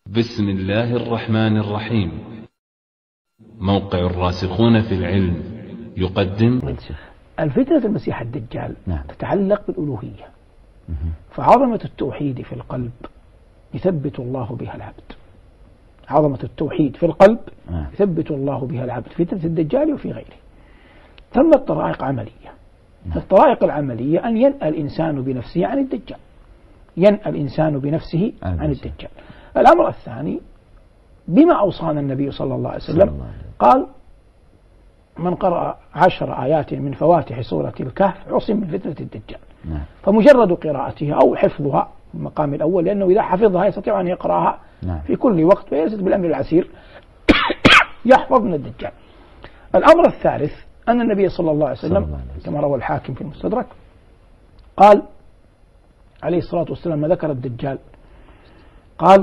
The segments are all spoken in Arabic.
بسم الله الرحمن الرحيم. موقع الراسخون في العلم يقدم الفتنة المسيح الدجال تتعلق بالألوهية، فعظمة التوحيد في القلب يثبت الله بها العبد. عظمة التوحيد في القلب يثبت الله بها العبد في فتنة الدجال وفي غيره. ثم طرائق عملية. الطرائق العملية أن ينأى الإنسان بنفسه عن الدجال، ينأى الإنسان بنفسه عن الدجال. الأمر الثاني بما أوصانا النبي صلى الله عليه وسلم، قال: من قرأ 10 آيات من فواتح سورة الكهف عصم من فتنة الدجال. فمجرد قراءتها أو حفظها في المقام الأول، لأنه إذا حفظها يستطيع أن يقرأها في كل وقت فيزيد بالأمر العسير يحفظ من الدجال. الأمر الثالث أن النبي صلى الله عليه وسلم كما روى الحاكم في المستدرك قال عليه الصلاة والسلام ما ذكر الدجال، قال: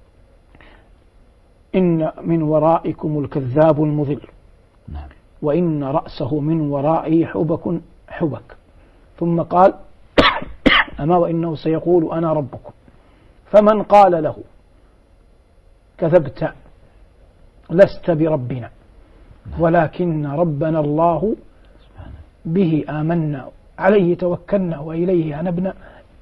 إن من ورائكم الكذاب المضل، وإن رأسه من ورائه حبك. ثم قال: أما وإنه سيقول أنا ربكم، فمن قال له كذبت لست بربنا ولكن ربنا الله به آمنا عليه توكلنا وإليه أنبنا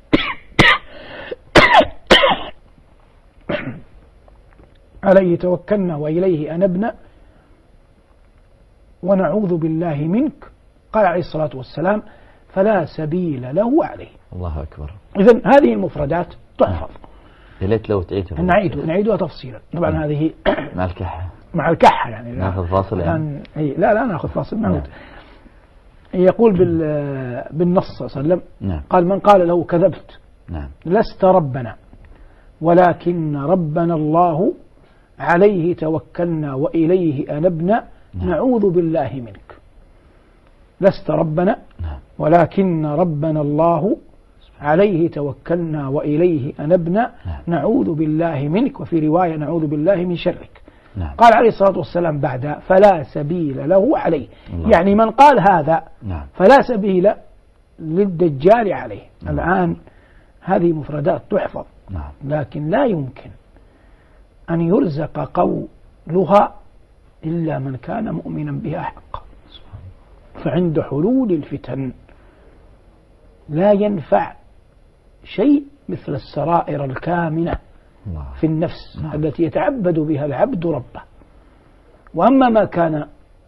عليه توكلنا وإليه أنبنا ونعوذ بالله منك، قال عليه الصلاة والسلام: فلا سبيل له عليه. الله أكبر. إذن هذه المفردات تحفظ. يا ليت لو تعيدها. نعيدها تفصيلا. طبعا هذه مع الكحة يعني ناخذ فاصل يعني. لا ناخذ فاصل نعود. يقول بالنص صلى الله عليه وسلم قال: من قال له كذبت لست ربنا ولكن ربنا الله عليه توكلنا وإليه أنبنا نعوذ بالله منك. لست ربنا ولكن ربنا الله عليه توكلنا وإليه أنبنا نعوذ بالله منك، وفي رواية نعوذ بالله من شرك. قال عليه الصلاة والسلام بعد: فلا سبيل له عليه. يعني من قال هذا فلا سبيل للدجال عليه. الآن هذه مفردات تحفظ، لكن لا يمكن أن يرزق قولها إلا من كان مؤمنا بها حقا. فعند حلول الفتن لا ينفع شيء مثل السرائر الكامنة في النفس التي يتعبد بها العبد ربه. وأما ما كان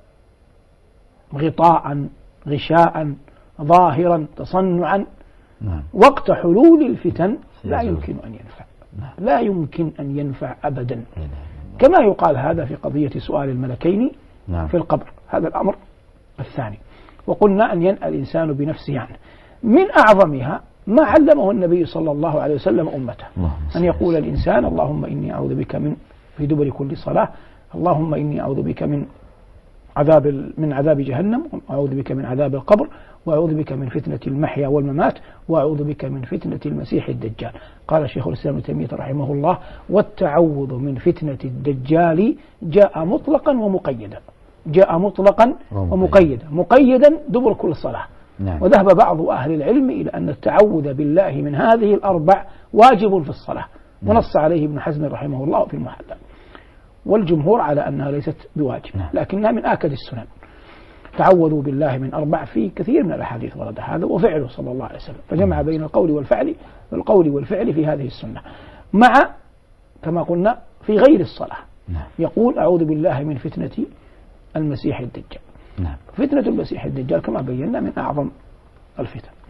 غطاء غشاء ظاهرا تصنعا وقت حلول الفتن لا يمكن أن ينفع، لا يمكن أن ينفع أبدا. كما يقال هذا في قضية سؤال الملكين في القبر. هذا الأمر الثاني. وقلنا أن ينأى الإنسان بنفسه عنه. من أعظمها ما علمه النبي صلى الله عليه وسلم أمته، أن يقول الإنسان: اللهم إني أعوذ بك في دبر كل صلاة، اللهم إني أعوذ بك من عذاب جهنم، وأعوذ بك من عذاب القبر، وأعوذ بك من فتنة المحيا والممات، وأعوذ بك من فتنة المسيح الدجال. قال شيخ الإسلام ابن تيمية رحمه الله: والتعوذ من فتنة الدجال جاء مطلقا ومقيدا. جاء مطلقا ومقيدا. مقيدا دبر كل صلاة. وذهب بعض أهل العلم إلى أن التعوذ بالله من هذه الأربع واجب في الصلاة، ونص عليه ابن حزم رحمه الله في المحلى. والجمهور على أنها ليست بواجب، لكنها من آكد السنن. تعوذوا بالله من 4 في كثير من الأحاديث ورد هذا، وفعله صلى الله عليه وسلم، فجمع بين القول والفعل في هذه السنة، مع كما قلنا في غير الصلاة يقول: أعوذ بالله من فتنة المسيح الدجال. فتنة المسيح الدجال كما بينا من أعظم الفتن.